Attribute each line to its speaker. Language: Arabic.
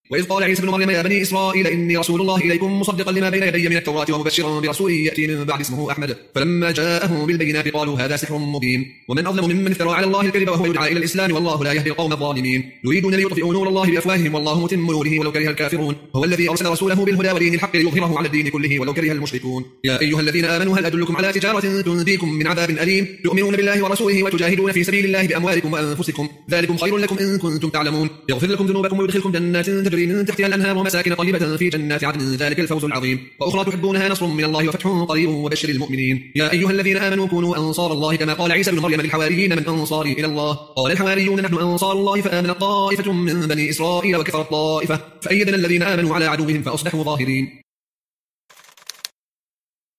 Speaker 1: وإذ قال عيسى ابن مريم يا بني إسرائيل إني رسول الله إليكم مصدقا لما بين يدي من التوراة ومبشرا برسول يأتي من بعد اسمه أحمد. فلما جاءهم بالبينات قالوا هذا سحر مبين. ومن أظلم ممن افترى على الله الكذب وهو يدعى إلى الإسلام والله لا يهدي القوم الظالمين. يريدون ليطفئوا نور الله بأفواههم والله متم نوره ولو كره الكافرون. هو الذي أرسل رسوله بالهدى ودين الحق ليظهره على الدين كله ولو كره المشركون. يا أيها الذين آمنوا هل أدلكم على تجارة تنجيكم من عذاب أليم تؤمنون بالله ورسوله وتجاهدون في سبيل الله بأموالكم وأنفسكم ذلكم خير لكم إن كنتم تعلمون. يغفر لكم ذنوبكم ويدخلكم جنات تجري من تحتها الأنهار ومساكن طيبة في جنات عدن ذلك الفوز العظيم. وأخرى تحبونها نصر من الله وفتح قريب وبشر المؤمنين. يا أيها الذين آمنوا كونوا أنصار الله كما قال عيسى ابن مريم للحواريين من أنصاري إلى الله قال الحواريون نحن أنصار الله فآمن طائفة من بني إسرائيل وكفرت طائفة فأيدنا الذين آمنوا على عدوهم فأصبحوا ظاهرين.